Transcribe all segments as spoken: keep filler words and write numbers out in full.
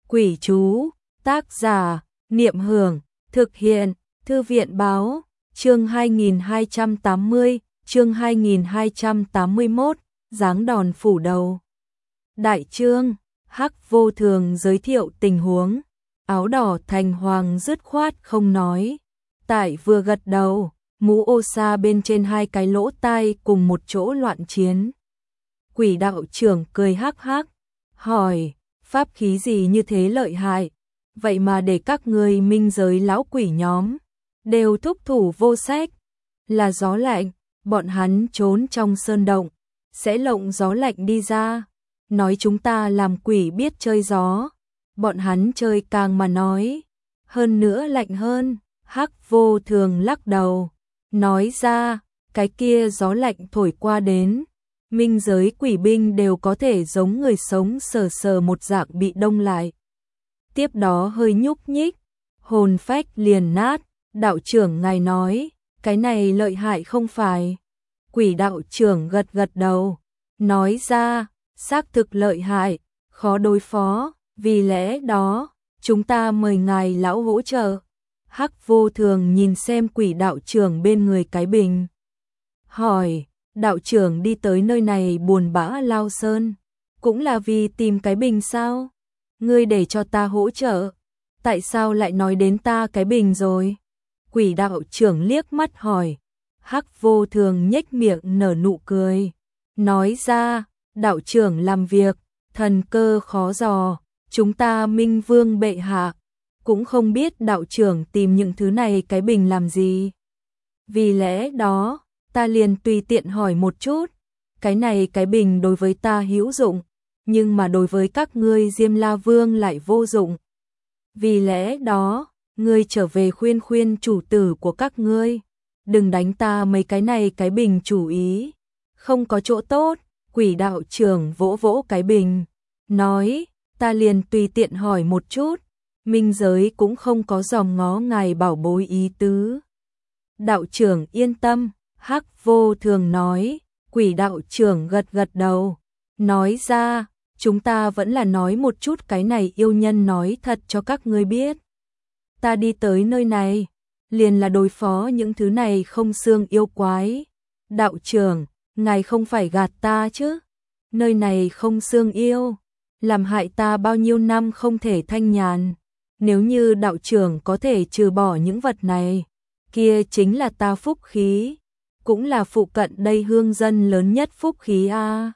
Quỷ chú, tác giả, Niệm Hưởng, thực hiện, Thư viện báo, chương hai nghìn hai trăm tám mươi, chương hai nghìn hai trăm tám mươi mốt, giáng đòn phủ đầu. Đại chương, Hắc Vô Thường giới thiệu tình huống, áo đỏ thành hoàng dứt khoát không nói. Tại vừa gật đầu, mũ ô sa bên trên hai cái lỗ tai cùng một chỗ loạn chiến. Quỷ đạo trưởng cười hắc hắc, hỏi, pháp khí gì như thế lợi hại, vậy mà để các người minh giới lão quỷ nhóm đều thúc thủ vô sách. Là gió lạnh, bọn hắn trốn trong sơn động, sẽ lộng gió lạnh đi ra, nói chúng ta làm quỷ biết chơi gió, bọn hắn chơi càng mà nói, hơn nữa lạnh hơn. Hắc Vô Thường lắc đầu, nói ra, cái kia gió lạnh thổi qua đến, minh giới quỷ binh đều có thể giống người sống sờ sờ một dạng bị đông lại. Tiếp đó hơi nhúc nhích, hồn phách liền nát, đạo trưởng ngài nói, cái này lợi hại không phải? Quỷ đạo trưởng gật gật đầu, nói ra, xác thực lợi hại, khó đối phó, vì lẽ đó, chúng ta mời ngài lão hỗ trợ. Hắc Vô Thường nhìn xem quỷ đạo trưởng bên người cái bình, hỏi, đạo trưởng đi tới nơi này buồn bã lao sơn, cũng là vì tìm cái bình sao? Ngươi để cho ta hỗ trợ, tại sao lại nói đến ta cái bình rồi? Quỷ đạo trưởng liếc mắt hỏi. Hắc Vô Thường nhếch miệng nở nụ cười, nói ra, đạo trưởng làm việc, thần cơ khó dò, chúng ta Minh Vương bệ hạ cũng không biết đạo trưởng tìm những thứ này cái bình làm gì. Vì lẽ đó, ta liền tùy tiện hỏi một chút, cái này cái bình đối với ta hữu dụng, nhưng mà đối với các ngươi Diêm La Vương lại vô dụng. Vì lẽ đó, ngươi trở về khuyên khuyên chủ tử của các ngươi, đừng đánh ta mấy cái này cái bình chủ ý, không có chỗ tốt. Quỷ đạo trưởng vỗ vỗ cái bình, nói, ta liền tùy tiện hỏi một chút, minh giới cũng không có dòm ngó ngài bảo bối ý tứ. Đạo trưởng yên tâm, Hắc Vô Thường nói. Quỷ đạo trưởng gật gật đầu, nói ra, chúng ta vẫn là nói một chút cái này yêu nhân nói thật cho các ngươi biết. Ta đi tới nơi này, liền là đối phó những thứ này không xương yêu quái. Đạo trưởng, ngài không phải gạt ta chứ? Nơi này không xương yêu, làm hại ta bao nhiêu năm không thể thanh nhàn. Nếu như đạo trưởng có thể trừ bỏ những vật này, kia chính là ta phúc khí, cũng là phụ cận đây hương dân lớn nhất phúc khí a.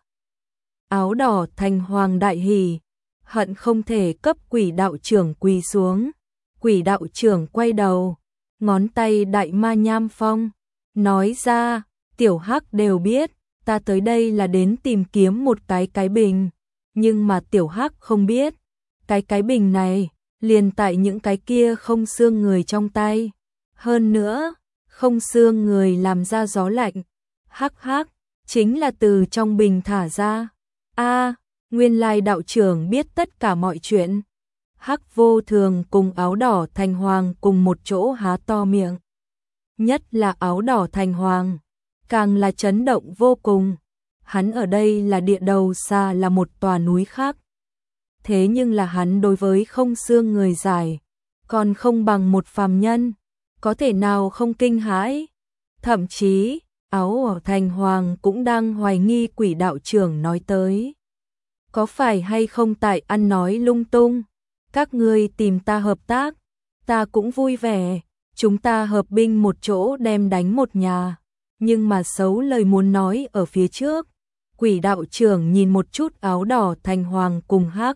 Áo đỏ thành hoàng đại hỉ, hận không thể cấp quỷ đạo trưởng quỳ xuống. Quỷ đạo trưởng quay đầu, ngón tay đại ma nham phong, nói ra, tiểu Hắc đều biết, ta tới đây là đến tìm kiếm một cái cái bình, nhưng mà tiểu Hắc không biết, cái cái bình này liền tại những cái kia không xương người trong tay. Hơn nữa, không xương người làm ra gió lạnh, hắc hắc, chính là từ trong bình thả ra. A, nguyên lai đạo trưởng biết tất cả mọi chuyện. Hắc Vô Thường cùng áo đỏ thành hoàng cùng một chỗ há to miệng. Nhất là áo đỏ thành hoàng, càng là chấn động vô cùng. Hắn ở đây là địa đầu xa là một tòa núi khác. Thế nhưng là hắn đối với không xương người giải, còn không bằng một phàm nhân, có thể nào không kinh hãi. Thậm chí, áo đỏ thành hoàng cũng đang hoài nghi quỷ đạo trưởng nói tới. Có phải hay không tại ăn nói lung tung? Các ngươi tìm ta hợp tác, ta cũng vui vẻ, chúng ta hợp binh một chỗ đem đánh một nhà, nhưng mà xấu lời muốn nói ở phía trước. Quỷ đạo trưởng nhìn một chút áo đỏ thành hoàng cùng Hắc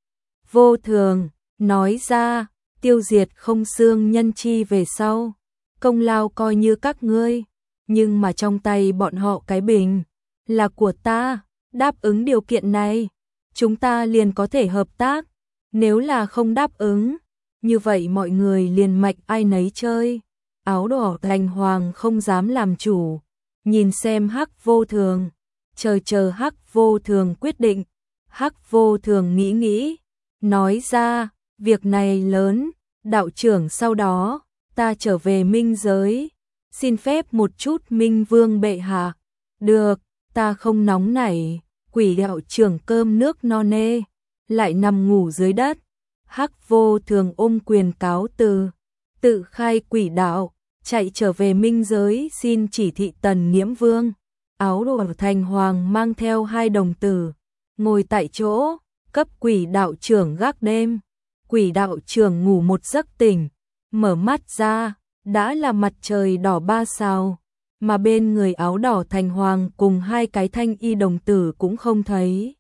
Vô Thường, nói ra, tiêu diệt không xương nhân chi về sau, công lao coi như các ngươi, nhưng mà trong tay bọn họ cái bình là của ta, đáp ứng điều kiện này, chúng ta liền có thể hợp tác. Nếu là không đáp ứng, như vậy mọi người liền mạch ai nấy chơi. Áo đỏ thành hoàng không dám làm chủ, nhìn xem Hắc Vô Thường, chờ chờ Hắc Vô Thường quyết định. Hắc Vô Thường nghĩ nghĩ, nói ra, việc này lớn, đạo trưởng sau đó, ta trở về minh giới, xin phép một chút Minh Vương bệ hạ. Được, ta không nóng nảy. Quỷ đạo trưởng cơm nước no nê, lại nằm ngủ dưới đất, Hắc Vô Thường ôm quyền cáo từ, tự khai quỷ đạo, chạy trở về minh giới xin chỉ thị Tần Nghiễm Vương. Áo đỏ thành hoàng mang theo hai đồng tử, ngồi tại chỗ, cấp quỷ đạo trưởng gác đêm. Quỷ đạo trưởng ngủ một giấc tỉnh, mở mắt ra, đã là mặt trời đỏ ba sao, mà bên người áo đỏ thành hoàng cùng hai cái thanh y đồng tử cũng không thấy.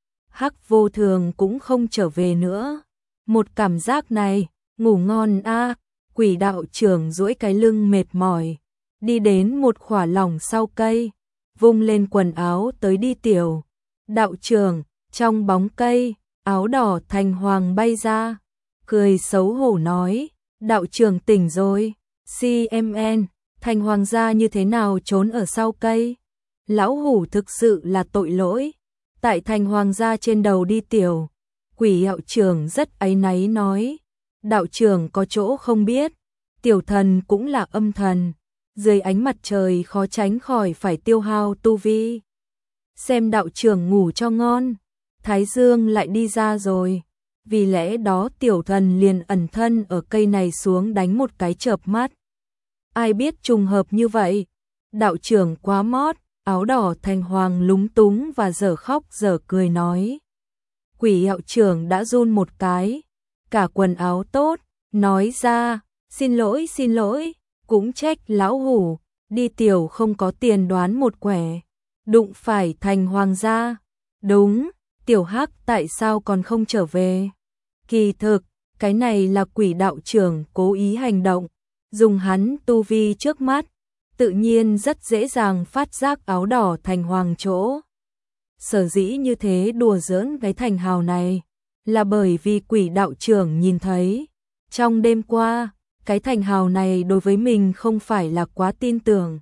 Hắc Vô Thường cũng không trở về nữa. Một cảm giác này, ngủ ngon a. Quỷ đạo trưởng duỗi cái lưng mệt mỏi, đi đến một khỏa lỏng sau cây, vung lên quần áo tới đi tiểu. Đạo trưởng, trong bóng cây, áo đỏ thành hoàng bay ra, cười xấu hổ nói, đạo trưởng tỉnh rồi. xê em en, thành hoàng gia như thế nào trốn ở sau cây? Lão hủ thực sự là tội lỗi, tại thành hoàng gia trên đầu đi tiểu. Quỷ đạo trưởng rất áy náy nói, đạo trưởng có chỗ không biết, tiểu thần cũng là âm thần, dưới ánh mặt trời khó tránh khỏi phải tiêu hao tu vi. Xem đạo trưởng ngủ cho ngon, thái dương lại đi ra rồi, vì lẽ đó tiểu thần liền ẩn thân ở cây này xuống đánh một cái chợp mắt. Ai biết trùng hợp như vậy, đạo trưởng quá mót. Áo đỏ thành hoàng lúng túng và dở khóc dở cười nói. Quỷ đạo trưởng đã run một cái, cả quần áo tốt, nói ra, xin lỗi xin lỗi, cũng trách lão hủ, đi tiểu không có tiền đoán một quẻ, đụng phải thành hoàng gia. Đúng, tiểu hắc tại sao còn không trở về? Kỳ thực, cái này là quỷ đạo trưởng cố ý hành động, dùng hắn tu vi trước mắt, tự nhiên rất dễ dàng phát giác áo đỏ thành hoàng chỗ. Sở dĩ như thế đùa giỡn cái thành hào này, là bởi vì quỷ đạo trưởng nhìn thấy, trong đêm qua, cái thành hào này đối với mình không phải là quá tin tưởng.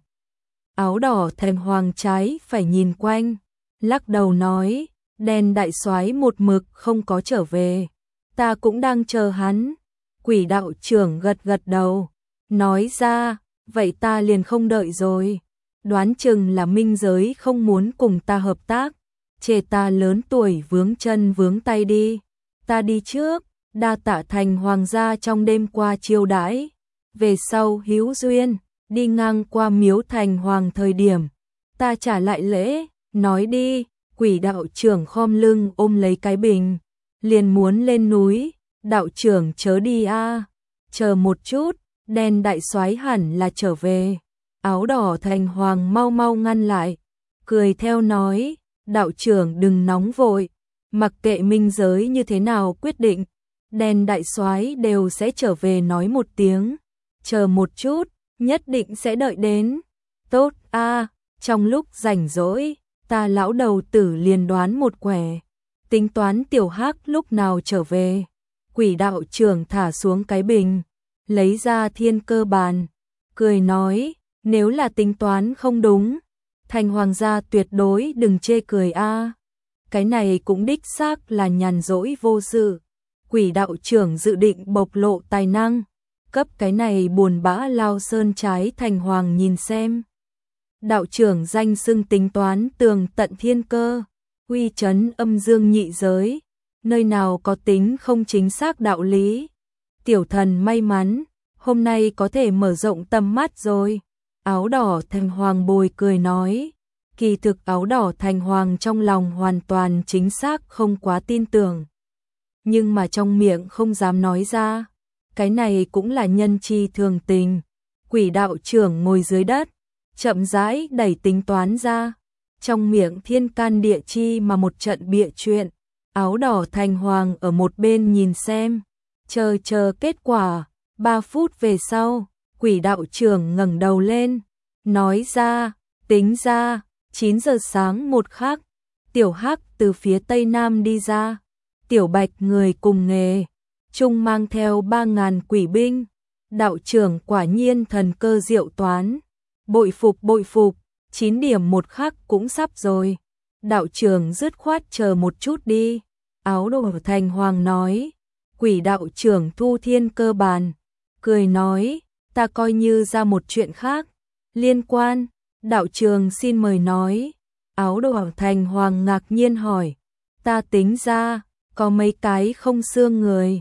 Áo đỏ thành hoàng trái phải nhìn quanh, lắc đầu nói, đen đại soái một mực không có trở về, ta cũng đang chờ hắn. Quỷ đạo trưởng gật gật đầu, nói ra, vậy ta liền không đợi rồi, đoán chừng là minh giới không muốn cùng ta hợp tác, chê ta lớn tuổi vướng chân vướng tay đi, ta đi trước, đa tạ thành hoàng gia trong đêm qua chiêu đãi, về sau hữu duyên, đi ngang qua miếu thành hoàng thời điểm, ta trả lại lễ, nói đi. Quỷ đạo trưởng khom lưng ôm lấy cái bình, liền muốn lên núi. Đạo trưởng chớ đi a, chờ một chút, đen đại soái hẳn là trở về. Áo đỏ thành hoàng mau mau ngăn lại, cười theo nói, đạo trưởng đừng nóng vội, mặc kệ minh giới như thế nào quyết định, đen đại soái đều sẽ trở về nói một tiếng, chờ một chút, nhất định sẽ đợi đến. Tốt a, trong lúc rảnh rỗi, ta lão đầu tử liền đoán một quẻ, tính toán tiểu hắc lúc nào trở về. Quỷ đạo trưởng thả xuống cái bình, lấy ra thiên cơ bàn, cười nói, nếu là tính toán không đúng, thành hoàng gia tuyệt đối đừng chê cười a. Cái này cũng đích xác là nhàn rỗi vô sự. Quỷ đạo trưởng dự định bộc lộ tài năng, cấp cái này buồn bã lao sơn trái thành hoàng nhìn xem. Đạo trưởng danh xưng tính toán tường tận thiên cơ, uy chấn âm dương nhị giới, nơi nào có tính không chính xác đạo lý. Tiểu thần may mắn, hôm nay có thể mở rộng tầm mắt rồi. Áo đỏ thành hoàng bồi cười nói, kỳ thực áo đỏ thành hoàng trong lòng hoàn toàn chính xác không quá tin tưởng. Nhưng mà trong miệng không dám nói ra, cái này cũng là nhân chi thường tình. Quỷ đạo trưởng ngồi dưới đất, chậm rãi đẩy tính toán ra, trong miệng thiên can địa chi mà một trận bịa chuyện. Áo đỏ thành hoàng ở một bên nhìn xem, chờ chờ kết quả. Ba phút về sau, quỷ đạo trưởng ngẩng đầu lên, nói ra, tính ra, chín giờ sáng một khắc, tiểu hắc từ phía tây nam đi ra, tiểu bạch người cùng nghề, chung mang theo ba ngàn quỷ binh. Đạo trưởng quả nhiên thần cơ diệu toán, bội phục bội phục, chín điểm một khắc cũng sắp rồi. Đạo trưởng dứt khoát chờ một chút đi. Áo đỏ thành hoàng nói. Quỷ đạo trưởng thu thiên cơ bàn, cười nói, ta coi như ra một chuyện khác liên quan. Đạo trưởng xin mời nói. Áo đỏ thành hoàng ngạc nhiên hỏi, ta tính ra có mấy cái không xương người,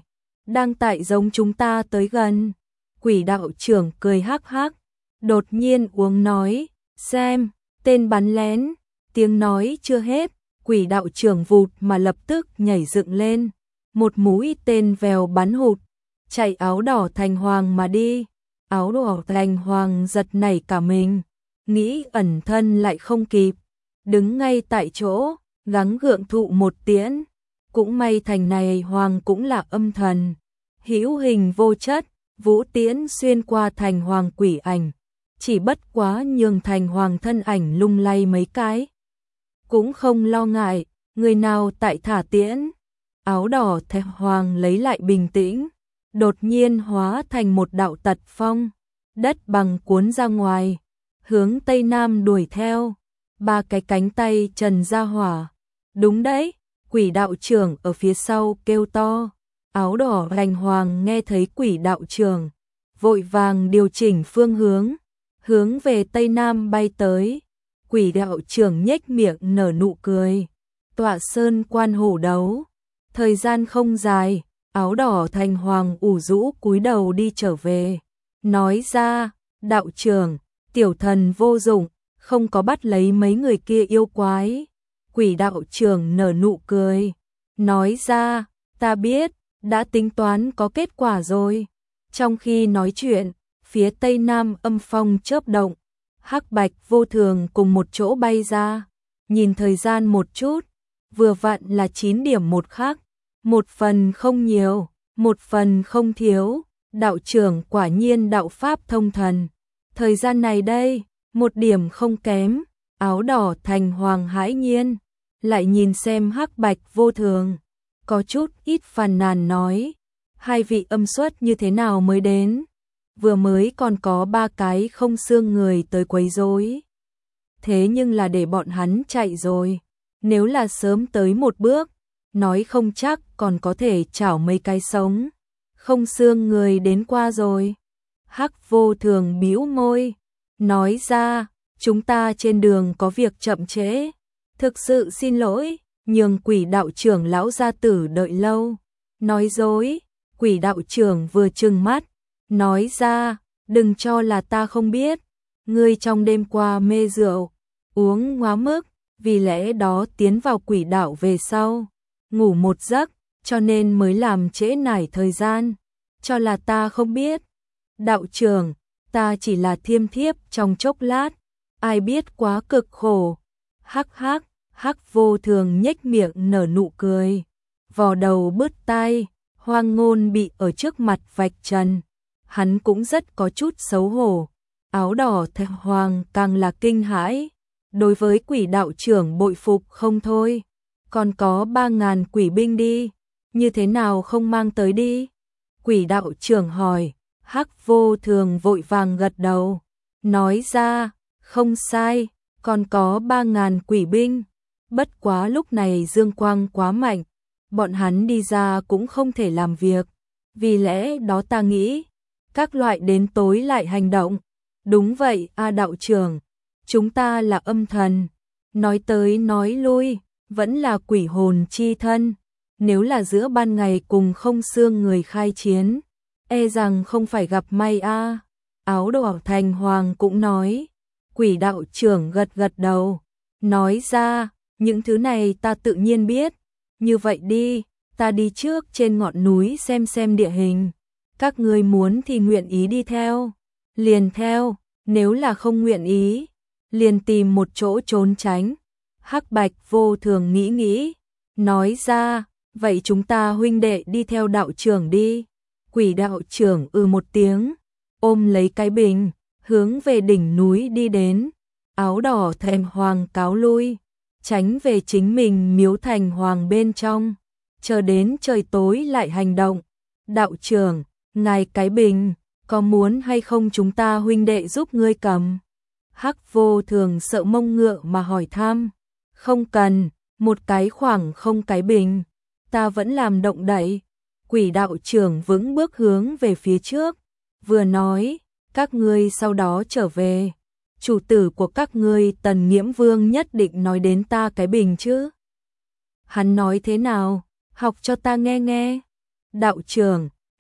đang tại giống chúng ta tới gần. Quỷ đạo trưởng cười hắc hắc, đột nhiên uống nói, xem, tên bắn lén, tiếng nói chưa hết, quỷ đạo trưởng vụt mà lập tức nhảy dựng lên, một mũi tên vèo bắn hụt, chạy áo đỏ thành hoàng mà đi. Áo đỏ thành hoàng giật nảy cả mình, nghĩ ẩn thân lại không kịp, đứng ngay tại chỗ, gắng gượng thụ một tiễn. Cũng may thành này hoàng cũng là âm thần, hữu hình vô chất, vũ tiễn xuyên qua thành hoàng quỷ ảnh, chỉ bất quá nhường thành hoàng thân ảnh lung lay mấy cái. Cũng không lo ngại, người nào tại thả tiễn. Áo đỏ thành hoàng lấy lại bình tĩnh, đột nhiên hóa thành một đạo tật phong, đất bằng cuốn ra ngoài, hướng tây nam đuổi theo, ba cái cánh tay trần ra hỏa. Đúng đấy, quỷ đạo trưởng ở phía sau kêu to. Áo đỏ thành hoàng nghe thấy quỷ đạo trưởng, vội vàng điều chỉnh phương hướng, hướng về tây nam bay tới. Quỷ đạo trưởng nhếch miệng nở nụ cười, tọa sơn quan hổ đấu. Thời gian không dài, áo đỏ thành hoàng ủ rũ cúi đầu đi trở về, nói ra, đạo trưởng, tiểu thần vô dụng, không có bắt lấy mấy người kia yêu quái. Quỷ đạo trưởng nở nụ cười, nói ra, ta biết, đã tính toán có kết quả rồi. Trong khi nói chuyện, phía tây nam âm phong chớp động, hắc bạch vô thường cùng một chỗ bay ra, nhìn thời gian một chút, vừa vặn là chín điểm một khắc, một phần không nhiều, một phần không thiếu. Đạo trưởng quả nhiên đạo pháp thông thần, thời gian này đây, một điểm không kém. Áo đỏ thành hoàng hãi nhiên, lại nhìn xem hắc bạch vô thường, có chút ít phàn nàn nói, hai vị âm xuất như thế nào mới đến? Vừa mới còn có ba cái không xương người tới quấy rối, thế nhưng là để bọn hắn chạy rồi, nếu là sớm tới một bước, nói không chắc còn có thể chảo mấy cái sống. Không xương người đến qua rồi. Hắc vô thường bĩu môi, nói ra, chúng ta trên đường có việc chậm trễ, thực sự xin lỗi, nhường quỷ đạo trưởng lão gia tử đợi lâu. Nói dối, quỷ đạo trưởng vừa trừng mắt, nói ra, đừng cho là ta không biết, ngươi trong đêm qua mê rượu, uống quá mức, vì lẽ đó tiến vào quỷ đạo về sau, ngủ một giấc, cho nên mới làm trễ nải thời gian, cho là ta không biết. Đạo trưởng, ta chỉ là thiêm thiếp trong chốc lát, ai biết quá cực khổ. Hắc hắc, hắc vô thường nhếch miệng nở nụ cười, vò đầu bứt tai, hoang ngôn bị ở trước mặt vạch trần, hắn cũng rất có chút xấu hổ. Áo đỏ thành hoàng càng là kinh hãi, đối với quỷ đạo trưởng bội phục không thôi, còn có ba ngàn quỷ binh đi, như thế nào không mang tới đi? Quỷ đạo trưởng hỏi. Hắc vô thường vội vàng gật đầu, nói ra, không sai, còn có ba ngàn quỷ binh, bất quá lúc này dương quang quá mạnh, bọn hắn đi ra cũng không thể làm việc, vì lẽ đó ta nghĩ, các loại đến tối lại hành động. Đúng vậy a đạo trưởng, chúng ta là âm thần, nói tới nói lui, vẫn là quỷ hồn chi thân, nếu là giữa ban ngày cùng không xương người khai chiến, e rằng không phải gặp may a. À. Áo đỏ thành hoàng cũng nói. Quỷ đạo trưởng gật gật đầu, nói ra, những thứ này ta tự nhiên biết, như vậy đi, ta đi trước trên ngọn núi xem xem địa hình, các ngươi muốn thì nguyện ý đi theo, liền theo, nếu là không nguyện ý, liền tìm một chỗ trốn tránh. Hắc bạch vô thường nghĩ nghĩ, nói ra, vậy chúng ta huynh đệ đi theo đạo trưởng đi. Quỷ đạo trưởng ư một tiếng, ôm lấy cái bình, hướng về đỉnh núi đi đến. Áo đỏ thèm hoàng cáo lui, tránh về chính mình miếu thành hoàng bên trong, chờ đến trời tối lại hành động. Đạo trưởng, ngài cái bình, có muốn hay không chúng ta huynh đệ giúp ngươi cầm? Hắc vô thường sợ mông ngựa mà hỏi thăm. Không cần, một cái khoảng không cái bình, ta vẫn làm động đậy. Quỷ đạo trưởng vững bước hướng về phía trước, vừa nói, các ngươi sau đó trở về, chủ tử của các ngươi Tần Nghiễm Vương nhất định nói đến ta cái bình chứ. Hắn nói thế nào, học cho ta nghe nghe. Đạo trưởng,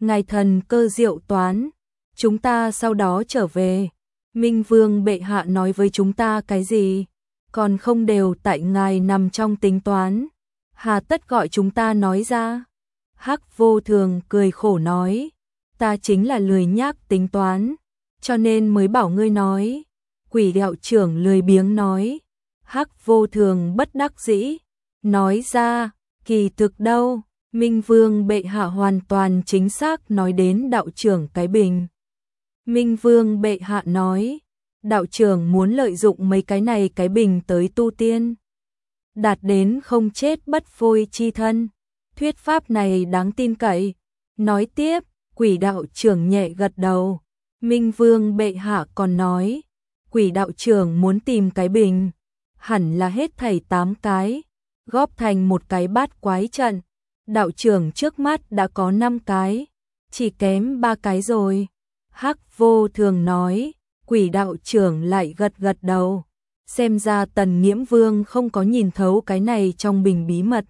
ngài thần cơ diệu toán, chúng ta sau đó trở về. Minh Vương bệ hạ nói với chúng ta cái gì? Còn không đều tại ngài nằm trong tính toán. Hà tất gọi chúng ta nói ra. Hắc Vô Thường cười khổ nói, ta chính là lười nhác tính toán, cho nên mới bảo ngươi nói. Quỷ đạo trưởng lười biếng nói. Hắc Vô Thường bất đắc dĩ, nói ra, kỳ thực đâu, Minh Vương bệ hạ hoàn toàn chính xác nói đến đạo trưởng cái bình. Minh Vương bệ hạ nói, đạo trưởng muốn lợi dụng mấy cái này cái bình tới tu tiên, đạt đến không chết bất phôi chi thân. Thuyết pháp này đáng tin cậy. Nói tiếp, quỷ đạo trưởng nhẹ gật đầu. Minh Vương bệ hạ còn nói, quỷ đạo trưởng muốn tìm cái bình, hẳn là hết thảy tám cái, góp thành một cái bát quái trận. Đạo trưởng trước mắt đã có năm cái, chỉ kém ba cái rồi. Hắc Vô Thường nói, quỷ đạo trưởng lại gật gật đầu. Xem ra Tần Nghiễm Vương không có nhìn thấu cái này trong bình bí mật.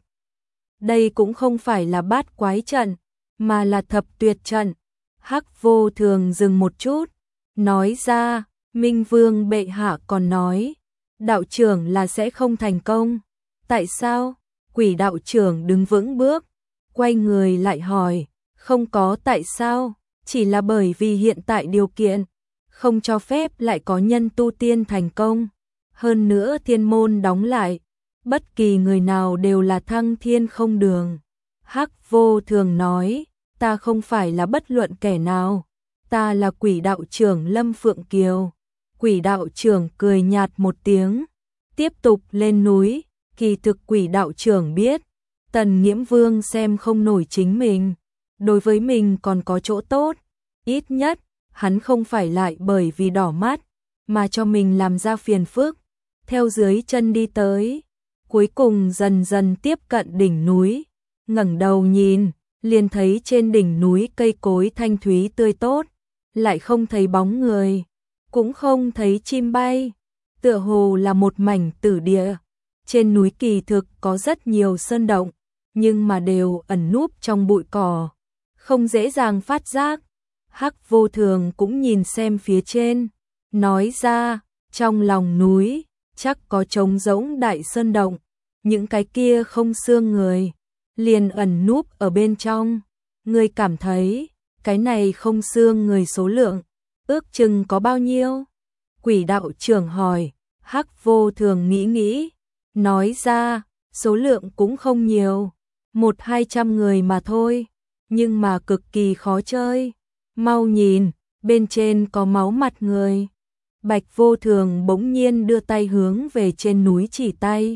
Đây cũng không phải là bát quái trận, mà là thập tuyệt trận. Hắc Vô Thường dừng một chút, nói ra, Minh Vương bệ hạ còn nói, đạo trưởng là sẽ không thành công. Tại sao? Quỷ đạo trưởng đứng vững bước, quay người lại hỏi, không có tại sao, chỉ là bởi vì hiện tại điều kiện không cho phép lại có nhân tu tiên thành công. Hơn nữa thiên môn đóng lại, bất kỳ người nào đều là thăng thiên không đường. Hắc Vô Thường nói, ta không phải là bất luận kẻ nào, ta là quỷ đạo trưởng Lâm Phượng Kiều. Quỷ đạo trưởng cười nhạt một tiếng, tiếp tục lên núi. Kỳ thực quỷ đạo trưởng biết, Tần Nghiễm Vương xem không nổi chính mình, đối với mình còn có chỗ tốt, ít nhất hắn không phải lại bởi vì đỏ mắt mà cho mình làm ra phiền phức. Theo dưới chân đi tới, cuối cùng dần dần tiếp cận đỉnh núi, ngẩng đầu nhìn, liền thấy trên đỉnh núi cây cối thanh thúy tươi tốt, lại không thấy bóng người, cũng không thấy chim bay, tựa hồ là một mảnh tử địa. Trên núi kỳ thực có rất nhiều sơn động, nhưng mà đều ẩn núp trong bụi cỏ, không dễ dàng phát giác. Hắc Vô Thường cũng nhìn xem phía trên, nói ra, trong lòng núi chắc có trống rỗng đại sơn động, những cái kia không xương người liền ẩn núp ở bên trong. Ngươi cảm thấy cái này không xương người số lượng ước chừng có bao nhiêu? Quỷ đạo trưởng hỏi. Hắc Vô Thường nghĩ nghĩ, nói ra, số lượng cũng không nhiều, một hai trăm người mà thôi, nhưng mà cực kỳ khó chơi. Mau nhìn, bên trên có máu mặt người. Bạch Vô Thường bỗng nhiên đưa tay hướng về trên núi chỉ tay.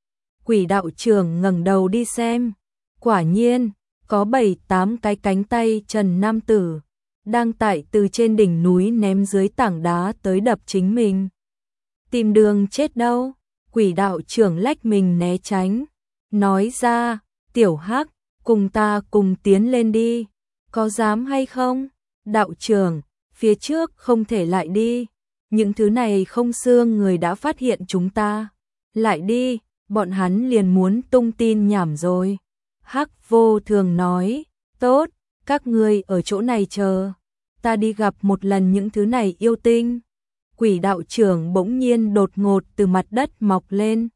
Quỷ đạo trưởng ngẩng đầu đi xem, quả nhiên có bảy tám cái cánh tay trần nam tử đang tại từ trên đỉnh núi ném dưới tảng đá tới đập chính mình. Tìm đường chết đâu? Quỷ đạo trưởng lách mình né tránh, nói ra, tiểu Hắc, cùng ta cùng tiến lên đi, có dám hay không? Đạo trưởng, phía trước không thể lại đi, những thứ này không xương người đã phát hiện chúng ta, lại đi, bọn hắn liền muốn tung tin nhảm rồi. Hắc Vô Thường nói, tốt, các ngươi ở chỗ này chờ, ta đi gặp một lần những thứ này yêu tinh. Quỷ đạo trưởng bỗng nhiên đột ngột từ mặt đất mọc lên,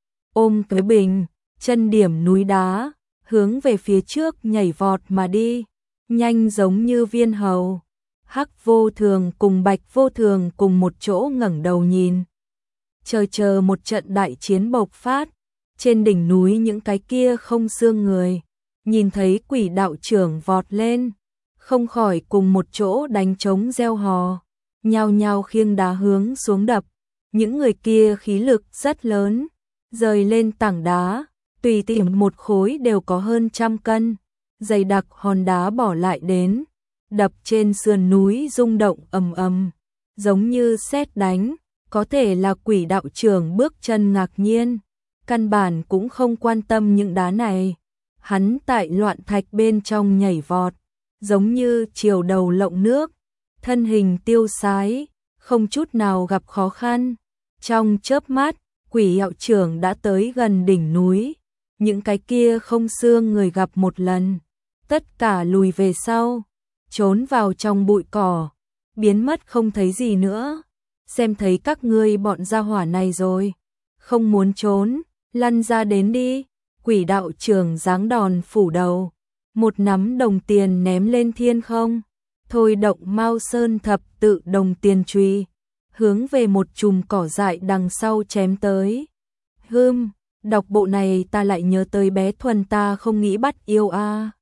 ôm cái bình, chân điểm núi đá, hướng về phía trước nhảy vọt mà đi, nhanh giống như viên hầu. Hắc Vô Thường cùng Bạch Vô Thường cùng một chỗ ngẩng đầu nhìn, chờ chờ một trận đại chiến bộc phát. Trên đỉnh núi những cái kia không xương người nhìn thấy quỷ đạo trưởng vọt lên, không khỏi cùng một chỗ đánh trống reo hò, nhao nhao khiêng đá hướng xuống đập. Những người kia khí lực rất lớn, rời lên tảng đá, tùy tiện một khối đều có hơn trăm cân, dày đặc hòn đá bỏ lại đến, đập trên sườn núi rung động ầm ầm, giống như sét đánh. Có thể là quỷ đạo trưởng bước chân ngạc nhiên, căn bản cũng không quan tâm những đá này. Hắn tại loạn thạch bên trong nhảy vọt, giống như chiều đầu lộng nước, thân hình tiêu sái, không chút nào gặp khó khăn. Trong chớp mắt, quỷ đạo trưởng đã tới gần đỉnh núi. Những cái kia không xương người gặp một lần, tất cả lùi về sau, trốn vào trong bụi cỏ, biến mất không thấy gì nữa. Xem thấy các ngươi bọn gia hỏa này rồi, không muốn trốn, lăn ra đến đi. Quỷ đạo trưởng giáng đòn phủ đầu, một nắm đồng tiền ném lên thiên không, thôi động Mao Sơn thập tự đồng tiền chùy, hướng về một chùm cỏ dại đằng sau chém tới. Hừm, đọc bộ này ta lại nhớ tới bé Thuần ta không nghĩ bắt yêu a. À.